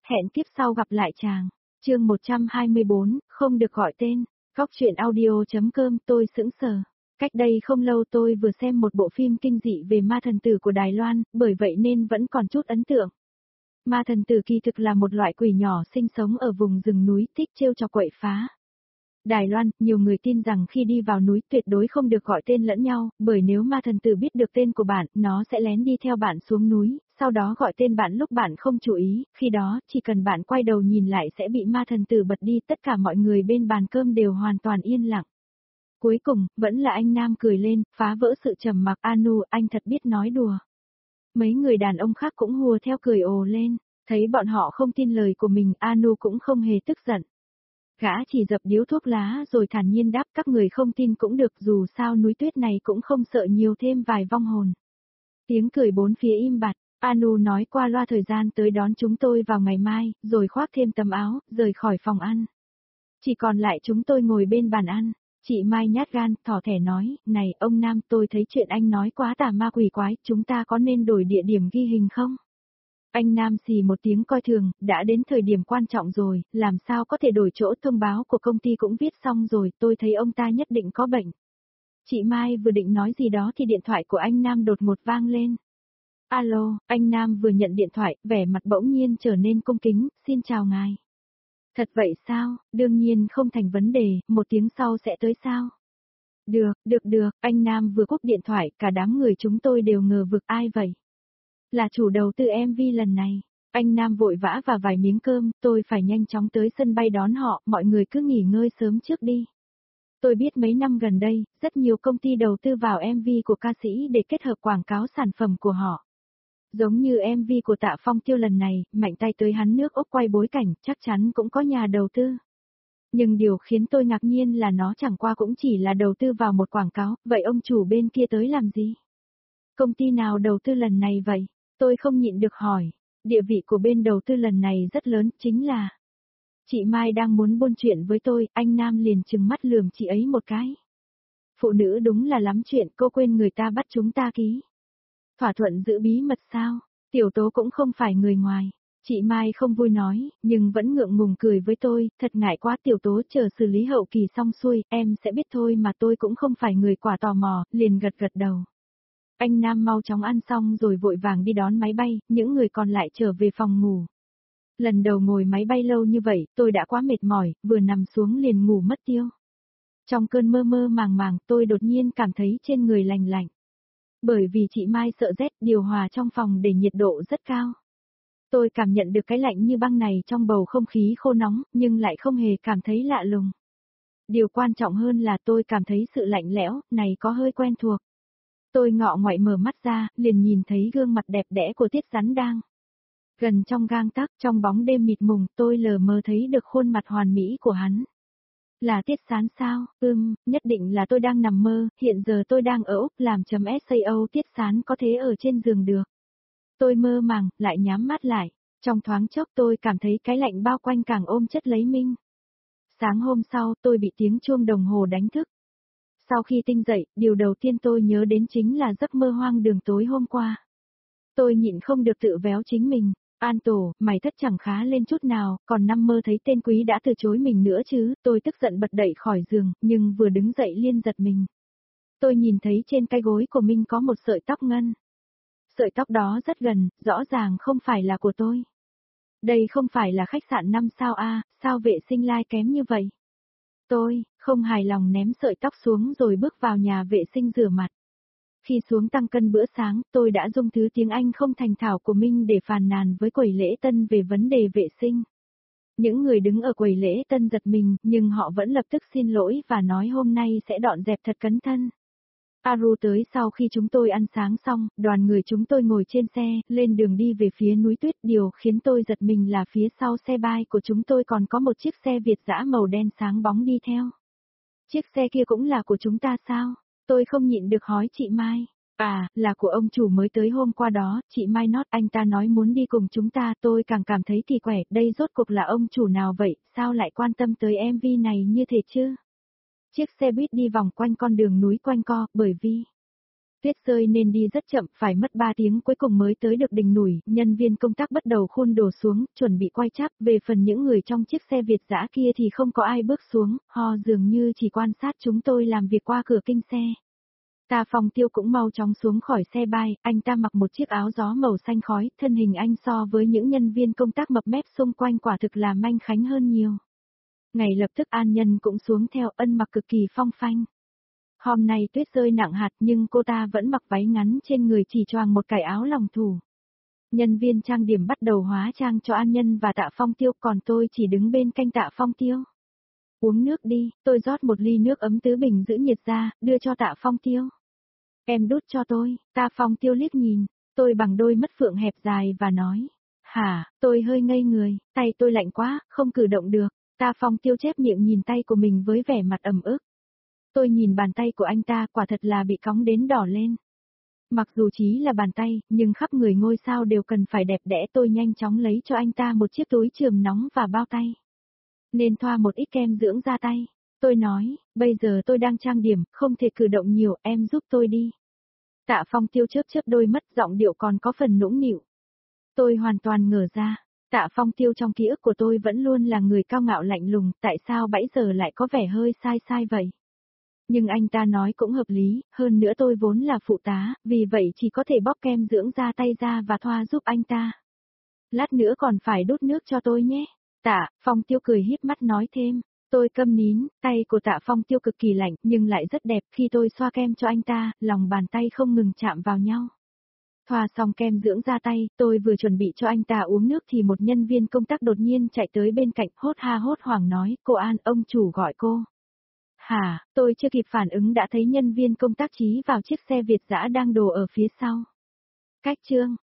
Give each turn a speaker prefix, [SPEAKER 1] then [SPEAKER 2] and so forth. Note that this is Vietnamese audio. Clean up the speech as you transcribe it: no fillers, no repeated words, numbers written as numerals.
[SPEAKER 1] Hẹn kiếp sau gặp lại chàng. Chương 124, không được gọi tên. Góc truyện audio.com. Tôi sững sờ. Cách đây không lâu tôi vừa xem một bộ phim kinh dị về ma thần tử của Đài Loan, bởi vậy nên vẫn còn chút ấn tượng. Ma thần tử kỳ thực là một loại quỷ nhỏ sinh sống ở vùng rừng núi, thích trêu chọc quậy phá. Đài Loan, nhiều người tin rằng khi đi vào núi tuyệt đối không được gọi tên lẫn nhau, bởi nếu ma thần tử biết được tên của bạn, nó sẽ lén đi theo bạn xuống núi, sau đó gọi tên bạn lúc bạn không chú ý, khi đó, chỉ cần bạn quay đầu nhìn lại sẽ bị ma thần tử bật đi, tất cả mọi người bên bàn cơm đều hoàn toàn yên lặng. Cuối cùng, vẫn là anh Nam cười lên, phá vỡ sự trầm mặc. Anu, anh thật biết nói đùa. Mấy người đàn ông khác cũng hùa theo cười ồ lên, thấy bọn họ không tin lời của mình, Anu cũng không hề tức giận. Gã chỉ dập điếu thuốc lá rồi thản nhiên đáp, các người không tin cũng được, dù sao núi tuyết này cũng không sợ nhiều thêm vài vong hồn. Tiếng cười bốn phía im bặt, Anu nói qua loa thời gian tới đón chúng tôi vào ngày mai, rồi khoác thêm tấm áo, rời khỏi phòng ăn. Chỉ còn lại chúng tôi ngồi bên bàn ăn. Chị Mai nhát gan, thỏ thẻ nói, này ông Nam, tôi thấy chuyện anh nói quá tà ma quỷ quái, chúng ta có nên đổi địa điểm ghi hình không? Anh Nam xì một tiếng coi thường, đã đến thời điểm quan trọng rồi, làm sao có thể đổi chỗ, thông báo của công ty cũng viết xong rồi, tôi thấy ông ta nhất định có bệnh. Chị Mai vừa định nói gì đó thì điện thoại của anh Nam đột ngột vang lên. Alo, anh Nam vừa nhận điện thoại, vẻ mặt bỗng nhiên trở nên cung kính, xin chào ngài. Thật vậy sao, đương nhiên không thành vấn đề, một tiếng sau sẽ tới sao? Được, anh Nam vừa cúp điện thoại, cả đám người chúng tôi đều ngờ vực, ai vậy? Là chủ đầu tư MV lần này. Anh Nam vội vã và vài miếng cơm, tôi phải nhanh chóng tới sân bay đón họ, mọi người cứ nghỉ ngơi sớm trước đi. Tôi biết mấy năm gần đây, rất nhiều công ty đầu tư vào MV của ca sĩ để kết hợp quảng cáo sản phẩm của họ. Giống như MV của Tạ Phong Tiêu lần này, mạnh tay tới hắn nước Úc quay bối cảnh, chắc chắn cũng có nhà đầu tư. Nhưng điều khiến tôi ngạc nhiên là nó chẳng qua cũng chỉ là đầu tư vào một quảng cáo, vậy ông chủ bên kia tới làm gì? Công ty nào đầu tư lần này vậy? Tôi không nhịn được hỏi. Địa vị của bên đầu tư lần này rất lớn, chính là... Chị Mai đang muốn buôn chuyện với tôi, anh Nam liền trừng mắt lườm chị ấy một cái. Phụ nữ đúng là lắm chuyện, cô quên người ta bắt chúng ta ký. Thỏa thuận giữ bí mật sao? Tiểu Tố cũng không phải người ngoài. Chị Mai không vui nói, nhưng vẫn ngượng ngùng cười với tôi, thật ngại quá. Tiểu Tố chờ xử lý hậu kỳ xong xuôi, em sẽ biết thôi, mà tôi cũng không phải người quả tò mò, liền gật gật đầu. Anh Nam mau chóng ăn xong rồi vội vàng đi đón máy bay, những người còn lại trở về phòng ngủ. Lần đầu ngồi máy bay lâu như vậy, tôi đã quá mệt mỏi, vừa nằm xuống liền ngủ mất tiêu. Trong cơn mơ mơ màng màng, tôi đột nhiên cảm thấy trên người lạnh lạnh. Bởi vì chị Mai sợ rét, điều hòa trong phòng để nhiệt độ rất cao. Tôi cảm nhận được cái lạnh như băng này trong bầu không khí khô nóng, nhưng lại không hề cảm thấy lạ lùng. Điều quan trọng hơn là tôi cảm thấy sự lạnh lẽo, này có hơi quen thuộc. Tôi ngọ ngoại mở mắt ra, liền nhìn thấy gương mặt đẹp đẽ của Tiết Sán đang. Gần trong gang tấc, trong bóng đêm mịt mùng, tôi lờ mờ thấy được khuôn mặt hoàn mỹ của hắn. Là Tiết Sán sao? Nhất định là tôi đang nằm mơ, hiện giờ tôi đang ở Úc làm .sao, Tiết Sán có thế ở trên giường được. Tôi mơ màng, lại nhắm mắt lại. Trong thoáng chốc tôi cảm thấy cái lạnh bao quanh càng ôm chất lấy mình. Sáng hôm sau, tôi bị tiếng chuông đồng hồ đánh thức. Sau khi tinh dậy, điều đầu tiên tôi nhớ đến chính là giấc mơ hoang đường tối hôm qua. Tôi nhịn không được tự véo chính mình. An Tổ, mày thất chẳng khá lên chút nào, còn năm mơ thấy tên quý đã từ chối mình nữa chứ. Tôi tức giận bật dậy khỏi giường, nhưng vừa đứng dậy liên giật mình. Tôi nhìn thấy trên cái gối của mình có một sợi tóc ngân. Sợi tóc đó rất gần, rõ ràng không phải là của tôi. Đây không phải là khách sạn 5 sao a, sao vệ sinh lai kém như vậy? Tôi, không hài lòng ném sợi tóc xuống rồi bước vào nhà vệ sinh rửa mặt. Khi xuống tăng cân bữa sáng, tôi đã dùng thứ tiếng Anh không thành thạo của mình để phàn nàn với quầy lễ tân về vấn đề vệ sinh. Những người đứng ở quầy lễ tân giật mình, nhưng họ vẫn lập tức xin lỗi và nói hôm nay sẽ dọn dẹp thật cẩn thận. Aru tới sau khi chúng tôi ăn sáng xong, đoàn người chúng tôi ngồi trên xe, lên đường đi về phía núi tuyết. Điều khiến tôi giật mình là phía sau xe bay của chúng tôi còn có một chiếc xe Việt dã màu đen sáng bóng đi theo. Chiếc xe kia cũng là của chúng ta sao? Tôi không nhịn được hỏi chị Mai. À, là của ông chủ mới tới hôm qua đó, chị Mai nót, anh ta nói muốn đi cùng chúng ta. Tôi càng cảm thấy kỳ quẻ, đây rốt cuộc là ông chủ nào vậy, sao lại quan tâm tới MV này như thế chứ? Chiếc xe buýt đi vòng quanh con đường núi quanh co, bởi vì Tuyết rơi nên đi rất chậm, phải mất 3 tiếng cuối cùng mới tới được đỉnh núi, nhân viên công tác bắt đầu khôn đồ xuống, chuẩn bị quay cháp, về phần những người trong chiếc xe Việt dã kia thì không có ai bước xuống, họ dường như chỉ quan sát chúng tôi làm việc qua cửa kinh xe. Tạ Phong Tiêu cũng mau chóng xuống khỏi xe bay, anh ta mặc một chiếc áo gió màu xanh khói, thân hình anh so với những nhân viên công tác mập mép xung quanh quả thực là manh khánh hơn nhiều. Ngay lập tức An Nhân cũng xuống theo, ân mặc cực kỳ phong phanh. Hôm nay tuyết rơi nặng hạt nhưng cô ta vẫn mặc váy ngắn trên người chỉ choàng một cài áo lòng thủ. Nhân viên trang điểm bắt đầu hóa trang cho An Nhân và Tạ Phong Tiêu, còn tôi chỉ đứng bên cạnh Tạ Phong Tiêu. Uống nước đi, tôi rót một ly nước ấm tứ bình giữ nhiệt ra, đưa cho Tạ Phong Tiêu. Em đút cho tôi, Tạ Phong Tiêu liếc nhìn, tôi bằng đôi mắt phượng hẹp dài và nói. Hả, tôi hơi ngây người, tay tôi lạnh quá, không cử động được. Tạ Phong Tiêu chép miệng nhìn tay của mình với vẻ mặt ẩm ức. Tôi nhìn bàn tay của anh ta quả thật là bị cóng đến đỏ lên. Mặc dù chỉ là bàn tay, nhưng khắp người ngôi sao đều cần phải đẹp đẽ, tôi nhanh chóng lấy cho anh ta một chiếc túi chườm nóng và bao tay. Nên thoa một ít kem dưỡng da tay. Tôi nói, bây giờ tôi đang trang điểm, không thể cử động nhiều, em giúp tôi đi. Tạ Phong Tiêu chớp chớp đôi mắt, giọng điệu còn có phần nũng nịu. Tôi hoàn toàn ngờ ra, Tạ Phong Tiêu trong ký ức của tôi vẫn luôn là người cao ngạo lạnh lùng, tại sao bấy giờ lại có vẻ hơi sai sai vậy? Nhưng anh ta nói cũng hợp lý, hơn nữa tôi vốn là phụ tá, vì vậy chỉ có thể bóp kem dưỡng da tay ra và thoa giúp anh ta. Lát nữa còn phải đút nước cho tôi nhé. Tạ Phong Tiêu cười híp mắt nói thêm. Tôi câm nín, tay của Tạ Phong Tiêu cực kỳ lạnh nhưng lại rất đẹp, khi tôi xoa kem cho anh ta, lòng bàn tay không ngừng chạm vào nhau. Thoa xong kem dưỡng da tay, tôi vừa chuẩn bị cho anh ta uống nước thì một nhân viên công tác đột nhiên chạy tới bên cạnh, hốt ha hốt hoảng nói, cô An, ông chủ gọi cô. Hả, tôi chưa kịp phản ứng đã thấy nhân viên công tác chí vào chiếc xe Việt dã đang đổ ở phía sau. Cách chương